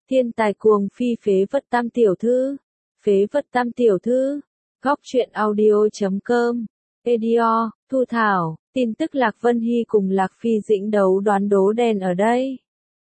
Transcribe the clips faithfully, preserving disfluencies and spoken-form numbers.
Thiên tài cuồng phi phế vật tam tiểu thư. Phế vật tam tiểu thư. Góc truyện audio chấm com. Edio, Thu Thảo, tin tức Lạc Vân Hy cùng Lạc Phi Dĩnh đấu đoán đố đen ở đây.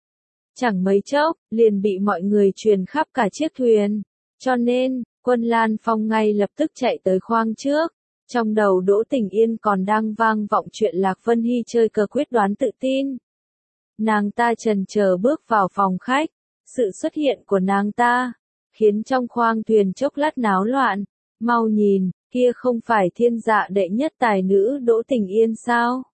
Chẳng mấy chốc, liền bị mọi người truyền khắp cả chiếc thuyền. Cho nên, Quân Lan Phong ngay lập tức chạy tới khoang trước. Trong đầu Đỗ Tình Yên còn đang vang vọng chuyện Lạc Vân Hy chơi cờ quyết đoán tự tin. Nàng ta chần chờ bước vào phòng khách. Sự xuất hiện của nàng ta, khiến trong khoang thuyền chốc lát náo loạn. Mau nhìn, kia không phải thiên dạ đệ nhất tài nữ Đỗ Tình Yên sao?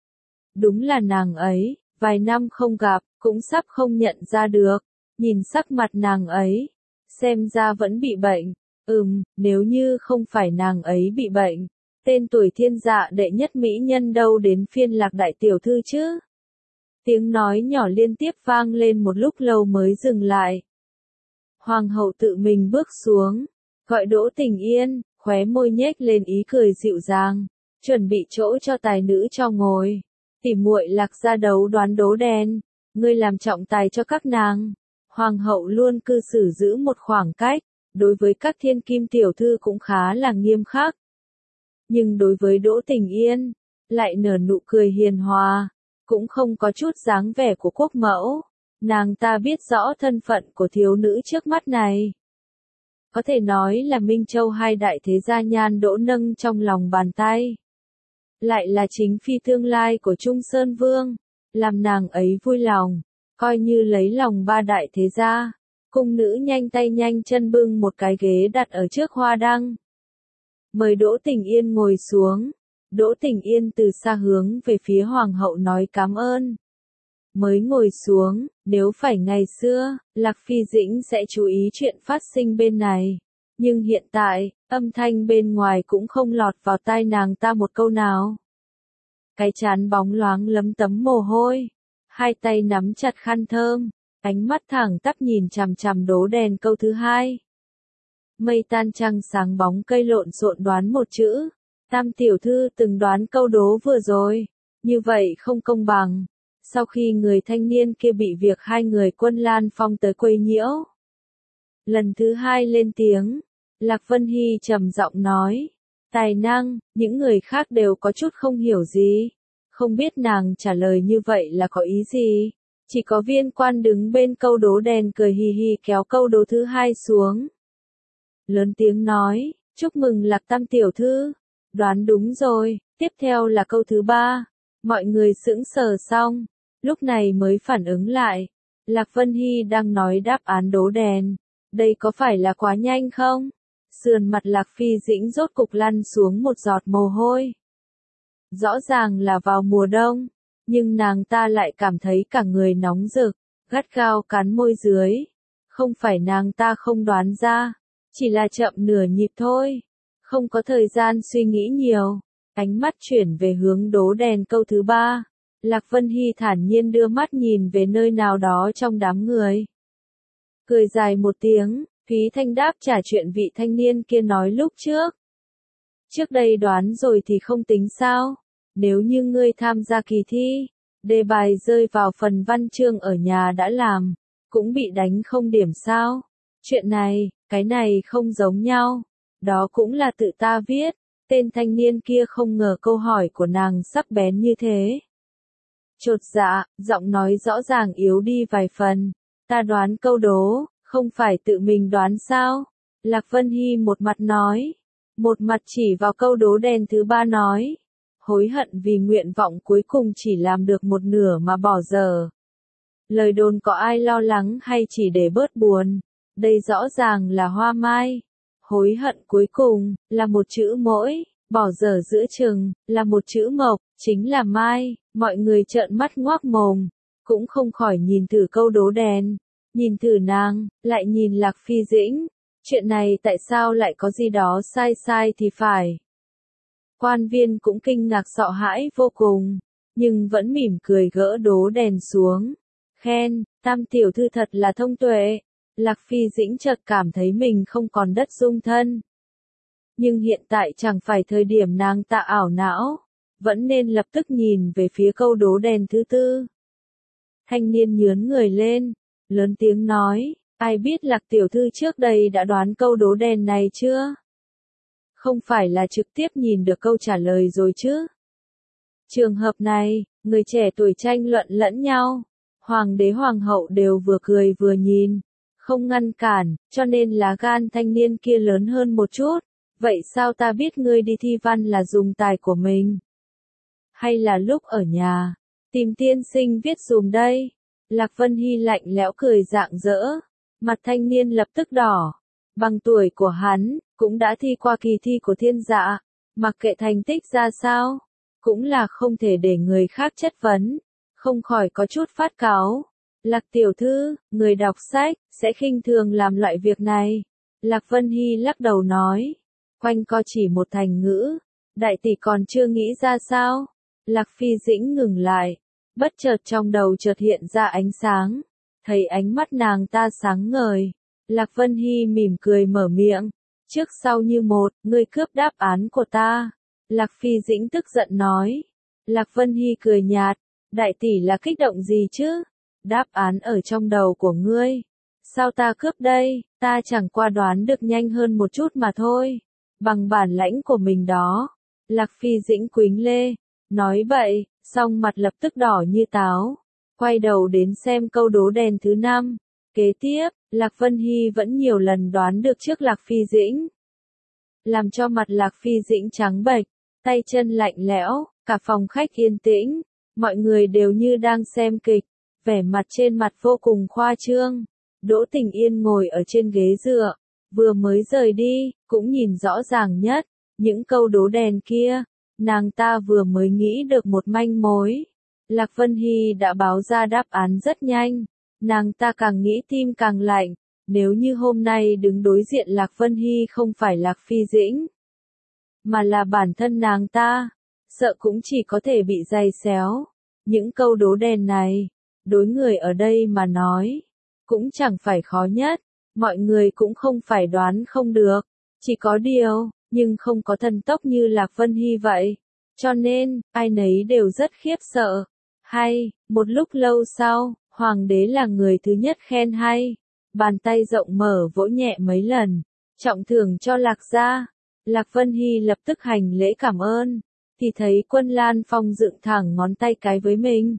Đúng là nàng ấy, vài năm không gặp, cũng sắp không nhận ra được. Nhìn sắc mặt nàng ấy, xem ra vẫn bị bệnh. Ừm, nếu như không phải nàng ấy bị bệnh, tên tuổi thiên dạ đệ nhất mỹ nhân đâu đến phiên Lạc đại tiểu thư chứ? Tiếng nói nhỏ liên tiếp vang lên một lúc lâu mới dừng lại. Hoàng hậu tự mình bước xuống, gọi Đỗ Tình Yên, khóe môi nhếch lên ý cười dịu dàng, chuẩn bị chỗ cho tài nữ cho ngồi. Tỉ muội Lạc ra đấu đoán đố đen, ngươi làm trọng tài cho các nàng. Hoàng hậu luôn cư xử giữ một khoảng cách, đối với các thiên kim tiểu thư cũng khá là nghiêm khắc. Nhưng đối với Đỗ Tình Yên, lại nở nụ cười hiền hòa, cũng không có chút dáng vẻ của quốc mẫu. Nàng ta biết rõ thân phận của thiếu nữ trước mắt này. Có thể nói là Minh Châu hai đại thế gia Nhan Đỗ nâng trong lòng bàn tay. Lại là chính phi tương lai của Trung Sơn Vương, làm nàng ấy vui lòng, coi như lấy lòng ba đại thế gia. Cung nữ nhanh tay nhanh chân bưng một cái ghế đặt ở trước hoa đăng. Mời Đỗ Tình Yên ngồi xuống. Đỗ Tình Yên từ xa hướng về phía hoàng hậu nói cảm ơn. Mới ngồi xuống, nếu phải ngày xưa, Lạc Phi Dĩnh sẽ chú ý chuyện phát sinh bên này. Nhưng hiện tại, âm thanh bên ngoài cũng không lọt vào tai nàng ta một câu nào. Cái trán bóng loáng lấm tấm mồ hôi. Hai tay nắm chặt khăn thơm, ánh mắt thẳng tắp nhìn chằm chằm đố đèn câu thứ hai. Mây tan trăng sáng bóng cây lộn xộn đoán một chữ. Tam tiểu thư từng đoán câu đố vừa rồi, như vậy không công bằng. Sau khi người thanh niên kia bị việc hai người Quân Lan Phong tới quấy nhiễu. Lần thứ hai lên tiếng, Lạc Vân Hy trầm giọng nói, tài năng, những người khác đều có chút không hiểu gì. Không biết nàng trả lời như vậy là có ý gì. Chỉ có viên quan đứng bên câu đố đèn cười hì hì kéo câu đố thứ hai xuống. Lớn tiếng nói, chúc mừng Lạc tam tiểu thư. Đoán đúng rồi, tiếp theo là câu thứ ba. Mọi người sững sờ xong, lúc này mới phản ứng lại. Lạc Vân Hy đang nói đáp án đố đèn. Đây có phải là quá nhanh không? Sườn mặt Lạc Phi Dĩnh rốt cục lăn xuống một giọt mồ hôi. Rõ ràng là vào mùa đông, nhưng nàng ta lại cảm thấy cả người nóng rực, gắt gao cắn môi dưới. Không phải nàng ta không đoán ra, chỉ là chậm nửa nhịp thôi. Không có thời gian suy nghĩ nhiều, ánh mắt chuyển về hướng đố đèn câu thứ ba. Lạc Vân Hy thản nhiên đưa mắt nhìn về nơi nào đó trong đám người. Cười dài một tiếng, Thúy Thanh đáp trả chuyện vị thanh niên kia nói lúc trước. Trước đây đoán rồi thì không tính sao, nếu như ngươi tham gia kỳ thi, đề bài rơi vào phần văn chương ở nhà đã làm, cũng bị đánh không điểm sao. Chuyện này, cái này không giống nhau. Đó cũng là tự ta viết. Tên thanh niên kia không ngờ câu hỏi của nàng sắc bén như thế. Chột dạ, giọng nói rõ ràng yếu đi vài phần. Ta đoán câu đố, không phải tự mình đoán sao? Lạc Vân Hy một mặt nói. Một mặt chỉ vào câu đố đèn thứ ba nói. Hối hận vì nguyện vọng cuối cùng chỉ làm được một nửa mà bỏ dở. Lời đồn có ai lo lắng hay chỉ để bớt buồn? Đây rõ ràng là hoa mai. Hối hận cuối cùng, là một chữ mỗi, bỏ dở giữa chừng, là một chữ mộc, chính là mai. Mọi người trợn mắt ngoác mồm, cũng không khỏi nhìn thử câu đố đèn, nhìn thử nàng, lại nhìn Lạc Phi Dĩnh. Chuyện này tại sao lại có gì đó sai sai thì phải. Quan viên cũng kinh ngạc sợ hãi vô cùng, nhưng vẫn mỉm cười gỡ đố đèn xuống. Khen, tam tiểu thư thật là thông tuệ. Lạc Phi Dĩnh chợt cảm thấy mình không còn đất dung thân. Nhưng hiện tại chẳng phải thời điểm nàng ta ảo não, vẫn nên lập tức nhìn về phía câu đố đèn thứ tư. Thanh niên nhướn người lên, lớn tiếng nói, ai biết Lạc tiểu thư trước đây đã đoán câu đố đen này chưa? Không phải là trực tiếp nhìn được câu trả lời rồi chứ? Trường hợp này, người trẻ tuổi tranh luận lẫn nhau, hoàng đế hoàng hậu đều vừa cười vừa nhìn, không ngăn cản, cho nên lá gan thanh niên kia lớn hơn một chút. Vậy sao ta biết ngươi đi thi văn là dùng tài của mình? Hay là lúc ở nhà, tìm tiên sinh viết dùm đây? Lạc Vân Hy lạnh lẽo cười rạng rỡ, mặt thanh niên lập tức đỏ. Bằng tuổi của hắn, cũng đã thi qua kỳ thi của thiên dạ, mặc kệ thành tích ra sao, cũng là không thể để người khác chất vấn, không khỏi có chút phát cáu. Lạc tiểu thư, người đọc sách, sẽ khinh thường làm loại việc này. Lạc Vân Hy lắc đầu nói, quanh co chỉ một thành ngữ, đại tỷ còn chưa nghĩ ra sao? Lạc Phi Dĩnh ngừng lại, bất chợt trong đầu chợt hiện ra ánh sáng, thấy ánh mắt nàng ta sáng ngời. Lạc Vân Hy mỉm cười mở miệng, trước sau như một, ngươi cướp đáp án của ta. Lạc Phi Dĩnh tức giận nói. Lạc Vân Hy cười nhạt, đại tỷ là kích động gì chứ? Đáp án ở trong đầu của ngươi. Sao ta cướp đây? Ta chẳng qua đoán được nhanh hơn một chút mà thôi. Bằng bản lãnh của mình đó. Lạc Phi Dĩnh quính lê, nói bậy, song mặt lập tức đỏ như táo. Quay đầu đến xem câu đố đen thứ năm. Kế tiếp, Lạc Vân Hy vẫn nhiều lần đoán được trước Lạc Phi Dĩnh. Làm cho mặt Lạc Phi Dĩnh trắng bệch, tay chân lạnh lẽo, cả phòng khách yên tĩnh, mọi người đều như đang xem kịch, vẻ mặt trên mặt vô cùng khoa trương. Đỗ Tình Yên ngồi ở trên ghế dựa, vừa mới rời đi, cũng nhìn rõ ràng nhất, những câu đố đen kia, nàng ta vừa mới nghĩ được một manh mối. Lạc Vân Hy đã báo ra đáp án rất nhanh, nàng ta càng nghĩ tim càng lạnh, nếu như hôm nay đứng đối diện Lạc Vân Hy không phải Lạc Phi Dĩnh, mà là bản thân nàng ta, sợ cũng chỉ có thể bị giày xéo. Những câu đố đen này, đối người ở đây mà nói, cũng chẳng phải khó nhất, mọi người cũng không phải đoán không được, chỉ có điều, nhưng không có thần tốc như Lạc Vân Hy vậy, cho nên, ai nấy đều rất khiếp sợ. Hay, một lúc lâu sau, hoàng đế là người thứ nhất khen hay, bàn tay rộng mở vỗ nhẹ mấy lần, trọng thưởng cho Lạc gia. Lạc Vân Hy lập tức hành lễ cảm ơn, thì thấy Quân Lan Phong dựng thẳng ngón tay cái với mình.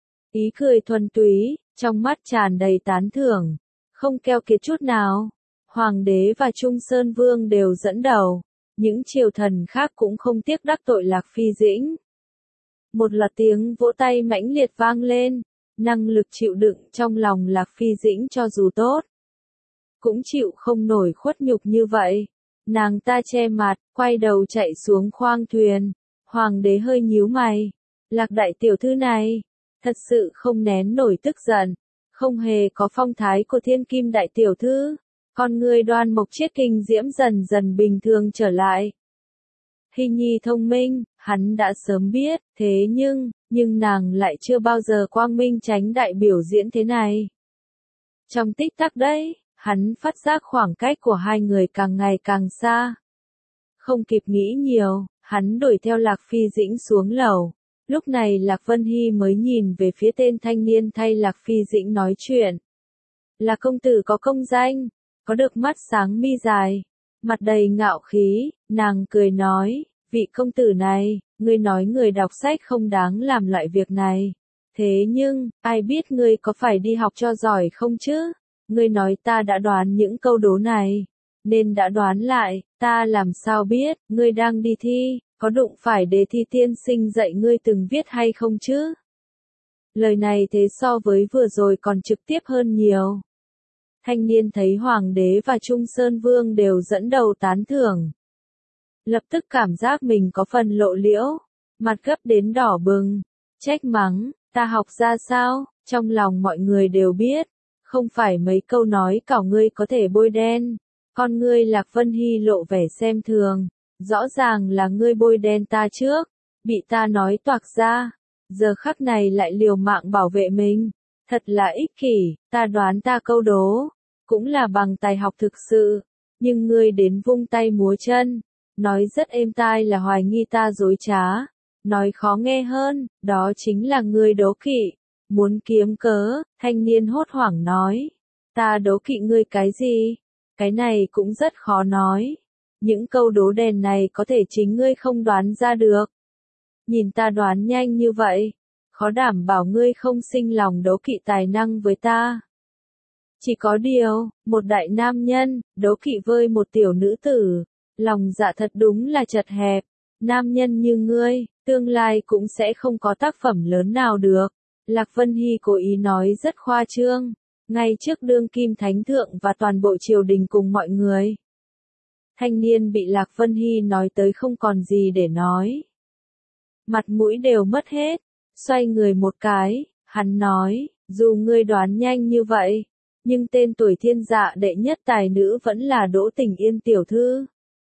Ý cười thuần túy, trong mắt tràn đầy tán thưởng, không keo kiệt chút nào. Hoàng đế và Trung Sơn Vương đều dẫn đầu, những triều thần khác cũng không tiếc đắc tội Lạc Phi Dĩnh. Một loạt tiếng vỗ tay mãnh liệt vang lên, năng lực chịu đựng trong lòng Lạc Phi Dĩnh cho dù tốt, cũng chịu không nổi khuất nhục như vậy. Nàng ta che mặt, quay đầu chạy xuống khoang thuyền. Hoàng đế hơi nhíu mày. Lạc đại tiểu thư này, thật sự không nén nổi tức giận, không hề có phong thái của thiên kim đại tiểu thư. Con người Đoan Mộc Chiết kinh diễm dần dần bình thường trở lại. Hy Nhi thông minh, hắn đã sớm biết, thế nhưng, nhưng nàng lại chưa bao giờ quang minh tránh đại biểu diễn thế này. Trong tích tắc đấy, hắn phát giác khoảng cách của hai người càng ngày càng xa. Không kịp nghĩ nhiều, hắn đuổi theo Lạc Phi Dĩnh xuống lầu. Lúc này Lạc Vân Hy mới nhìn về phía tên thanh niên thay Lạc Phi Dĩnh nói chuyện. Là công tử có công danh, có được mắt sáng mi dài, mặt đầy ngạo khí, nàng cười nói, vị công tử này, ngươi nói người đọc sách không đáng làm loại việc này. Thế nhưng, ai biết ngươi có phải đi học cho giỏi không chứ? Ngươi nói ta đã đoán những câu đố này, nên đã đoán lại, ta làm sao biết, ngươi đang đi thi, có đụng phải đề thi tiên sinh dạy ngươi từng viết hay không chứ? Lời này thế so với vừa rồi còn trực tiếp hơn nhiều. Thanh niên thấy Hoàng đế và Trung Sơn Vương đều dẫn đầu tán thưởng. Lập tức cảm giác mình có phần lộ liễu, mặt gấp đến đỏ bừng, trách mắng, ta học ra sao, trong lòng mọi người đều biết, không phải mấy câu nói cảo ngươi có thể bôi đen. Con ngươi Lạc Vân Hy lộ vẻ xem thường, rõ ràng là ngươi bôi đen ta trước, bị ta nói toạc ra, giờ khắc này lại liều mạng bảo vệ mình, thật là ích kỷ. Ta đoán ta câu đố, cũng là bằng tài học thực sự, nhưng ngươi đến vung tay múa chân, nói rất êm tai là hoài nghi ta dối trá, nói khó nghe hơn, đó chính là ngươi đố kỵ, muốn kiếm cớ. Thanh niên hốt hoảng nói, Ta đố kỵ ngươi cái gì? Cái này cũng rất khó nói. Những câu đố đèn này có thể chính ngươi không đoán ra được. Nhìn ta đoán nhanh như vậy, khó đảm bảo ngươi không sinh lòng đố kỵ tài năng với ta. Chỉ có điều, một đại nam nhân, đố kỵ với một tiểu nữ tử, lòng dạ thật đúng là chật hẹp. Nam nhân như ngươi, tương lai cũng sẽ không có tác phẩm lớn nào được. Lạc Vân Hy cố ý nói rất khoa trương, ngay trước đương kim thánh thượng và toàn bộ triều đình cùng mọi người. Thanh niên bị Lạc Vân Hy nói tới không còn gì để nói. Mặt mũi đều mất hết, xoay người một cái, hắn nói, dù ngươi đoán nhanh như vậy, nhưng tên tuổi thiên dạ đệ nhất tài nữ vẫn là Đỗ Tình Yên tiểu thư.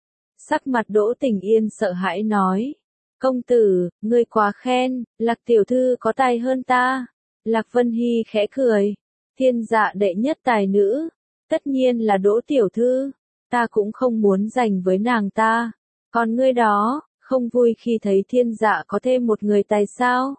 Sắc mặt Đỗ Tình Yên sợ hãi nói, công tử, ngươi quá khen, Lạc tiểu thư có tài hơn ta. Lạc Vân Hy khẽ cười, thiên dạ đệ nhất tài nữ, tất nhiên là Đỗ tiểu thư, ta cũng không muốn giành với nàng ta. Còn ngươi đó, không vui khi thấy thiên dạ có thêm một người tài sao?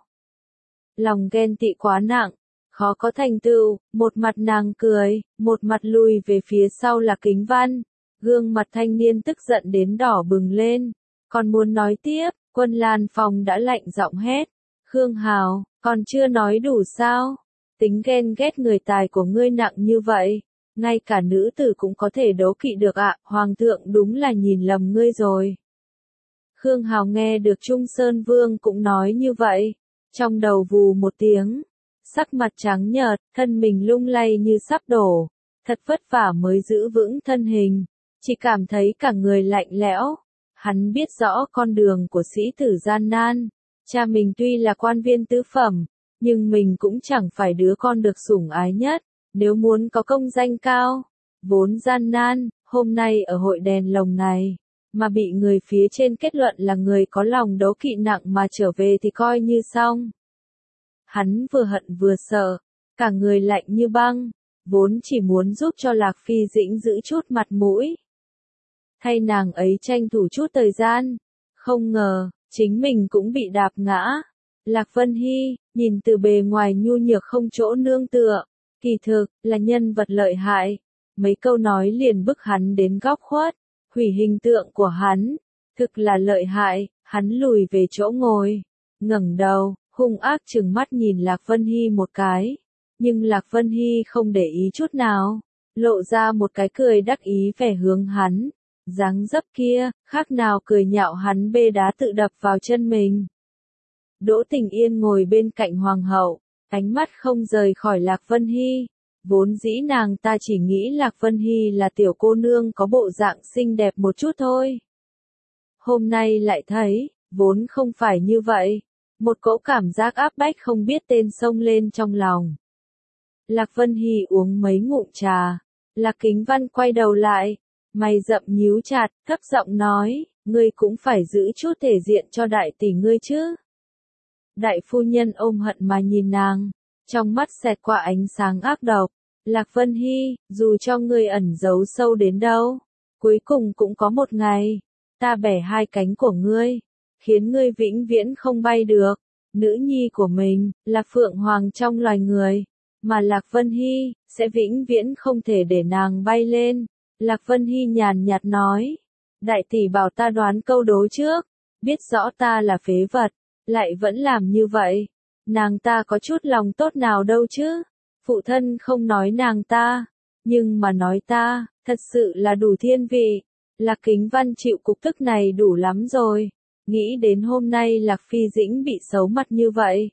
Lòng ghen tị quá nặng, khó có thành tựu, một mặt nàng cười, một mặt lùi về phía sau là Kính Văn. Gương mặt thanh niên tức giận đến đỏ bừng lên, còn muốn nói tiếp, Quân Lan Phong đã lạnh giọng hét, Khương Hào, còn chưa nói đủ sao? Tính ghen ghét người tài của ngươi nặng như vậy, ngay cả nữ tử cũng có thể đố kỵ được ạ, Hoàng thượng đúng là nhìn lầm ngươi rồi. Khương Hào nghe được Trung Sơn Vương cũng nói như vậy, trong đầu vù một tiếng, sắc mặt trắng nhợt, thân mình lung lay như sắp đổ, thật vất vả mới giữ vững thân hình, chỉ cảm thấy cả người lạnh lẽo. Hắn biết rõ con đường của sĩ tử gian nan, cha mình tuy là quan viên tứ phẩm, nhưng mình cũng chẳng phải đứa con được sủng ái nhất, nếu muốn có công danh cao, vốn gian nan, hôm nay ở hội đèn lồng này, mà bị người phía trên kết luận là người có lòng đố kỵ nặng mà trở về thì coi như xong. Hắn vừa hận vừa sợ, cả người lạnh như băng, vốn chỉ muốn giúp cho Lạc Phi Dĩnh giữ chút mặt mũi. Thay nàng ấy tranh thủ chút thời gian, không ngờ, chính mình cũng bị đạp ngã. Lạc Vân Hy, nhìn từ bề ngoài nhu nhược không chỗ nương tựa, kỳ thực, là nhân vật lợi hại. Mấy câu nói liền bức hắn đến góc khuất, hủy hình tượng của hắn, thực là lợi hại. Hắn lùi về chỗ ngồi, ngẩng đầu, hung ác trừng mắt nhìn Lạc Vân Hy một cái, nhưng Lạc Vân Hy không để ý chút nào, lộ ra một cái cười đắc ý vẻ hướng hắn, dáng dấp kia, khác nào cười nhạo hắn bê đá tự đập vào chân mình. Đỗ Tình Yên ngồi bên cạnh hoàng hậu, ánh mắt không rời khỏi Lạc Vân Hy, vốn dĩ nàng ta chỉ nghĩ Lạc Vân Hy là tiểu cô nương có bộ dạng xinh đẹp một chút thôi. Hôm nay lại thấy, vốn không phải như vậy. Một cỗ cảm giác áp bách không biết tên xông lên trong lòng. Lạc Vân Hy uống mấy ngụm trà. Lạc Kính Văn quay đầu lại, mày rậm nhíu chặt, thấp giọng nói, ngươi cũng phải giữ chút thể diện cho đại tỷ ngươi chứ. Đại phu nhân ôm hận mà nhìn nàng, trong mắt xẹt qua ánh sáng ác độc. Lạc Vân Hy, dù cho ngươi ẩn giấu sâu đến đâu, cuối cùng cũng có một ngày, ta bẻ hai cánh của ngươi, khiến ngươi vĩnh viễn không bay được. Nữ nhi của mình, là phượng hoàng trong loài người, mà Lạc Vân Hy, sẽ vĩnh viễn không thể để nàng bay lên. Lạc Vân Hy nhàn nhạt nói, đại tỷ bảo ta đoán câu đố trước, biết rõ ta là phế vật, lại vẫn làm như vậy. Nàng ta có chút lòng tốt nào đâu chứ, phụ thân không nói nàng ta, nhưng mà nói ta, thật sự là đủ thiên vị. Lạc Kính Văn chịu cục tức này đủ lắm rồi. Nghĩ đến hôm nay Lạc Phi Dĩnh bị xấu mặt như vậy,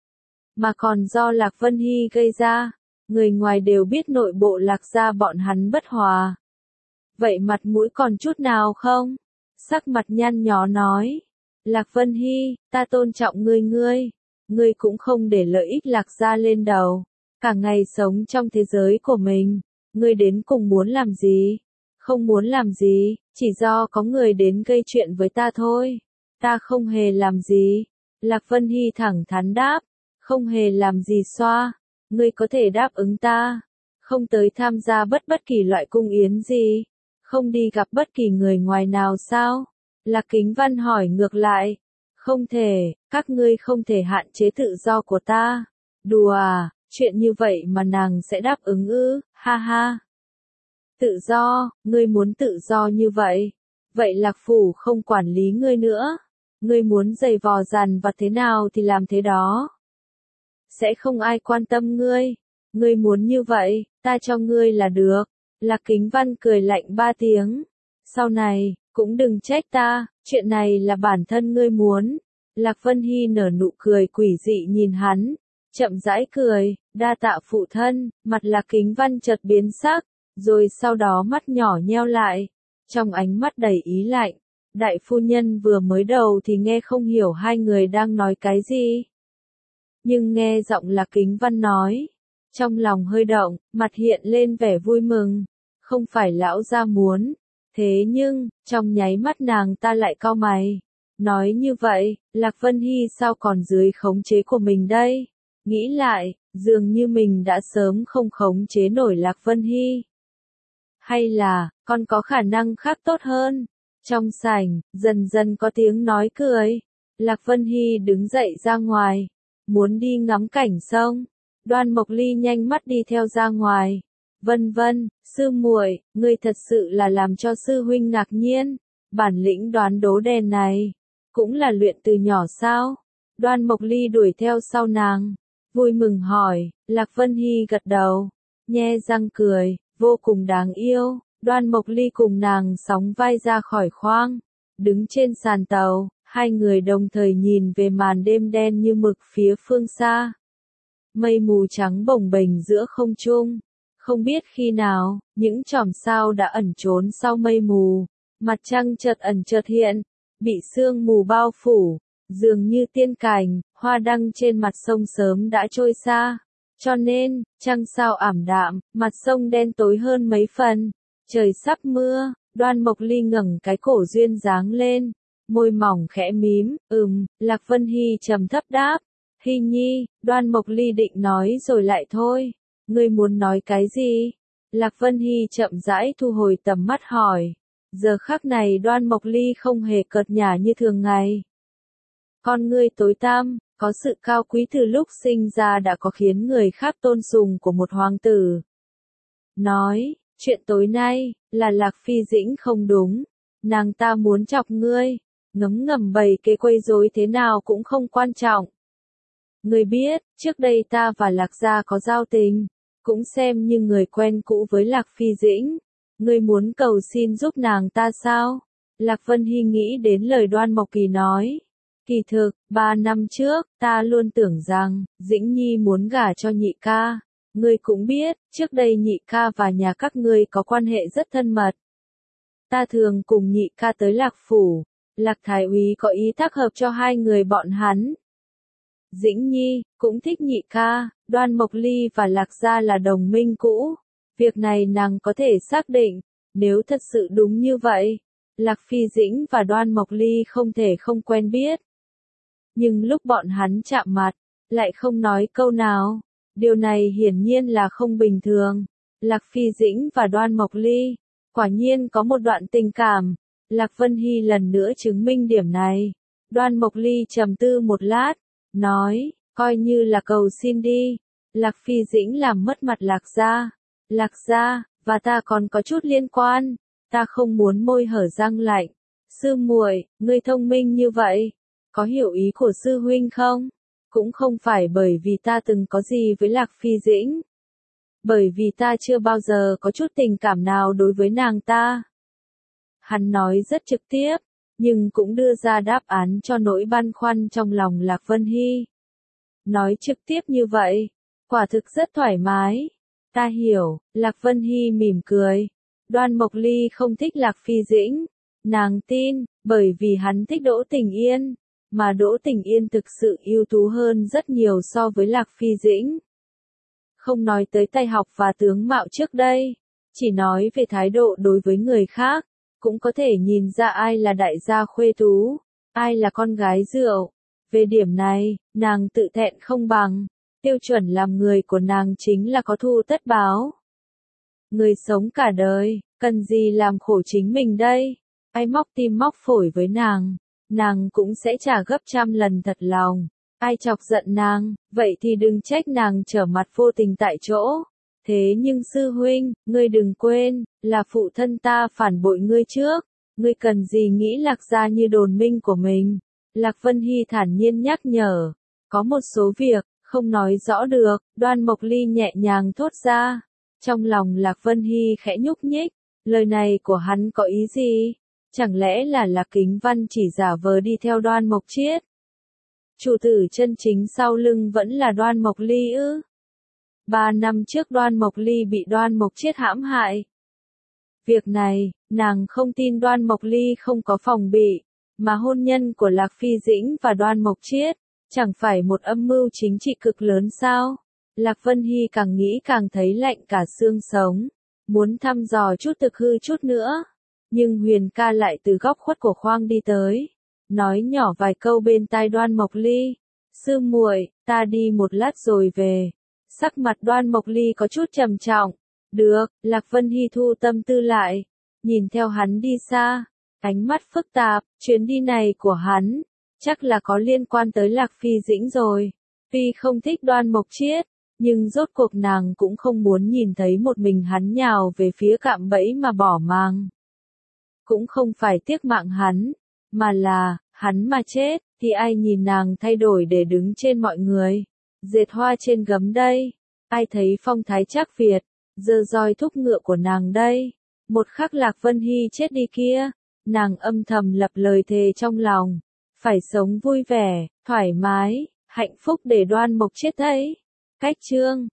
mà còn do Lạc Vân Hy gây ra, người ngoài đều biết nội bộ Lạc gia bọn hắn bất hòa. Vậy mặt mũi còn chút nào không? Sắc mặt nhăn nhó nói, Lạc Vân Hy, ta tôn trọng ngươi ngươi, ngươi cũng không để lợi ích Lạc gia lên đầu, cả ngày sống trong thế giới của mình, ngươi đến cùng muốn làm gì? Không muốn làm gì, chỉ do có người đến gây chuyện với ta thôi. Ta không hề làm gì. Lạc Vân Hy thẳng thắn đáp, không hề làm gì xoa. Ngươi có thể đáp ứng ta, không tới tham gia bất bất kỳ loại cung yến gì, không đi gặp bất kỳ người ngoài nào sao? Lạc Kính Văn hỏi ngược lại, không thể, các ngươi không thể hạn chế tự do của ta. Đùa à, Chuyện như vậy mà nàng sẽ đáp ứng ư, ha ha. Tự do, ngươi muốn tự do như vậy. Vậy Lạc Phủ không quản lý ngươi nữa. Ngươi muốn giày vò dằn vặt thế nào thì làm thế đó. Sẽ không ai quan tâm ngươi. Ngươi muốn như vậy, ta cho ngươi là được. Lạc Kính Văn cười lạnh ba tiếng. Sau này, cũng đừng trách ta, chuyện này là bản thân ngươi muốn. Lạc Vân Hy nở nụ cười quỷ dị nhìn hắn. Chậm rãi cười, đa tạ phụ thân, mặt Lạc Kính Văn chợt biến sắc, rồi sau đó mắt nhỏ nheo lại. Trong ánh mắt đầy ý lạnh, đại phu nhân vừa mới đầu thì nghe không hiểu hai người đang nói cái gì. Nhưng nghe giọng Lạc Kính Văn nói, trong lòng hơi động, mặt hiện lên vẻ vui mừng. Không phải lão gia muốn, thế nhưng, trong nháy mắt nàng ta lại cau mày. Nói như vậy, Lạc Vân Hy sao còn dưới khống chế của mình đây? Nghĩ lại, dường như mình đã sớm không khống chế nổi Lạc Vân Hy. Hay là, còn có khả năng khác tốt hơn? Trong sảnh, dần dần có tiếng nói cười. Lạc Vân Hy đứng dậy ra ngoài, muốn đi ngắm cảnh sông. Đoan Mộc Ly nhanh mắt đi theo ra ngoài. Vân vân, sư muội, ngươi thật sự là làm cho sư huynh ngạc nhiên. Bản lĩnh đoán đố đèn này, cũng là luyện từ nhỏ sao? Đoan Mộc Ly đuổi theo sau nàng, vui mừng hỏi. Lạc Vân Hy gật đầu, nhe răng cười, vô cùng đáng yêu. Đoan Mộc Ly cùng nàng sóng vai ra khỏi khoang, đứng trên sàn tàu, hai người đồng thời nhìn về màn đêm đen như mực phía phương xa. Mây mù trắng bồng bềnh giữa không trung, không biết khi nào, những chòm sao đã ẩn trốn sau mây mù, mặt trăng chợt ẩn chợt hiện, bị sương mù bao phủ, dường như tiên cảnh, hoa đăng trên mặt sông sớm đã trôi xa. Cho nên, trăng sao ảm đạm, mặt sông đen tối hơn mấy phần. Trời sắp mưa, Đoan Mộc Ly ngẩng cái cổ duyên dáng lên, môi mỏng khẽ mím, ừm, Lạc Vân Hy trầm thấp đáp. Hy nhi, Đoan Mộc Ly định nói rồi lại thôi. Ngươi muốn nói cái gì? Lạc Vân Hy chậm rãi thu hồi tầm mắt hỏi. Giờ khắc này Đoan Mộc Ly không hề cợt nhả như thường ngày. Con ngươi tối tăm, có sự cao quý từ lúc sinh ra đã có khiến người khác tôn sùng của một hoàng tử. Nói, chuyện tối nay, là Lạc Phi Dĩnh không đúng. Nàng ta muốn chọc ngươi, ngấm ngầm bày kế quấy rối thế nào cũng không quan trọng. Ngươi biết, trước đây ta và Lạc gia có giao tình, cũng xem như người quen cũ với Lạc Phi Dĩnh. Ngươi muốn cầu xin giúp nàng ta sao? Lạc Vân Hy nghĩ đến lời Đoan Mộc Kỳ nói. Kỳ thực, ba năm trước, ta luôn tưởng rằng, Dĩnh Nhi muốn gả cho nhị ca. Ngươi cũng biết, trước đây nhị ca và nhà các ngươi có quan hệ rất thân mật. Ta thường cùng nhị ca tới Lạc Phủ, Lạc Thái úy có ý tác hợp cho hai người bọn hắn. Dĩnh Nhi, cũng thích nhị ca, Đoan Mộc Ly và Lạc gia là đồng minh cũ. Việc này nàng có thể xác định, nếu thật sự đúng như vậy, Lạc Phi Dĩnh và Đoan Mộc Ly không thể không quen biết. Nhưng lúc bọn hắn chạm mặt, lại không nói câu nào. Điều này hiển nhiên là không bình thường. Lạc Phi Dĩnh và Đoan Mộc Ly, quả nhiên có một đoạn tình cảm. Lạc Vân Hy lần nữa chứng minh điểm này. Đoan Mộc Ly trầm tư một lát, nói, coi như là cầu xin đi. Lạc Phi Dĩnh làm mất mặt Lạc gia. Lạc gia, và ta còn có chút liên quan. Ta không muốn môi hở răng lạnh. Sư muội, ngươi thông minh như vậy, có hiểu ý của sư huynh không? Cũng không phải bởi vì ta từng có gì với Lạc Phi Dĩnh. Bởi vì ta chưa bao giờ có chút tình cảm nào đối với nàng ta. Hắn nói rất trực tiếp, nhưng cũng đưa ra đáp án cho nỗi băn khoăn trong lòng Lạc Vân Hy. Nói trực tiếp như vậy, quả thực rất thoải mái. Ta hiểu, Lạc Vân Hy mỉm cười. Đoan Mộc Ly không thích Lạc Phi Dĩnh. Nàng tin, bởi vì hắn thích Đỗ Tình Yên. Mà Đỗ Tình Yên thực sự ưu tú hơn rất nhiều so với Lạc Phi Dĩnh. Không nói tới tay học và tướng mạo trước đây, chỉ nói về thái độ đối với người khác, cũng có thể nhìn ra ai là đại gia khuê tú, ai là con gái rượu. Về điểm này, nàng tự thẹn không bằng, tiêu chuẩn làm người của nàng chính là có thu tất báo. Người sống cả đời, cần gì làm khổ chính mình đây? Ai móc tim móc phổi với nàng, nàng cũng sẽ trả gấp trăm lần thật lòng. Ai chọc giận nàng, vậy thì đừng trách nàng trở mặt vô tình tại chỗ. Thế nhưng sư huynh, ngươi đừng quên, là phụ thân ta phản bội ngươi trước. Ngươi cần gì nghĩ Lạc gia như đồn minh của mình? Lạc Vân Hy thản nhiên nhắc nhở. Có một số việc, không nói rõ được, Đoan Mộc Ly nhẹ nhàng thốt ra. Trong lòng Lạc Vân Hy khẽ nhúc nhích, lời này của hắn có ý gì? Chẳng lẽ là Lạc Kính Văn chỉ giả vờ đi theo Đoan Mộc Chiết? Chủ tử chân chính sau lưng vẫn là Đoan Mộc Ly ư? Ba năm trước Đoan Mộc Ly bị Đoan Mộc Chiết hãm hại. Việc này, nàng không tin Đoan Mộc Ly không có phòng bị, mà hôn nhân của Lạc Phi Dĩnh và Đoan Mộc Chiết, chẳng phải một âm mưu chính trị cực lớn sao? Lạc Vân Hy càng nghĩ càng thấy lạnh cả xương sống, muốn thăm dò chút thực hư chút nữa. Nhưng Huyền ca lại từ góc khuất của khoang đi tới, nói nhỏ vài câu bên tai Đoan Mộc Ly. Sư muội, ta đi một lát rồi về. Sắc mặt Đoan Mộc Ly có chút trầm trọng. Được, Lạc Vân Hy thu tâm tư lại, nhìn theo hắn đi xa, ánh mắt phức tạp, chuyến đi này của hắn, chắc là có liên quan tới Lạc Phi Dĩnh rồi. Tuy không thích Đoan Mộc Chiết, nhưng rốt cuộc nàng cũng không muốn nhìn thấy một mình hắn nhào về phía cạm bẫy mà bỏ mang. Cũng không phải tiếc mạng hắn, mà là, hắn mà chết, thì ai nhìn nàng thay đổi để đứng trên mọi người. Dệt hoa trên gấm đây, ai thấy phong thái chắc Việt, giơ roi thúc ngựa của nàng đây. Một khắc Lạc Vân Hy chết đi kia, nàng âm thầm lập lời thề trong lòng, phải sống vui vẻ, thoải mái, hạnh phúc để Đoan Mộc Chiết thấy. Cách chương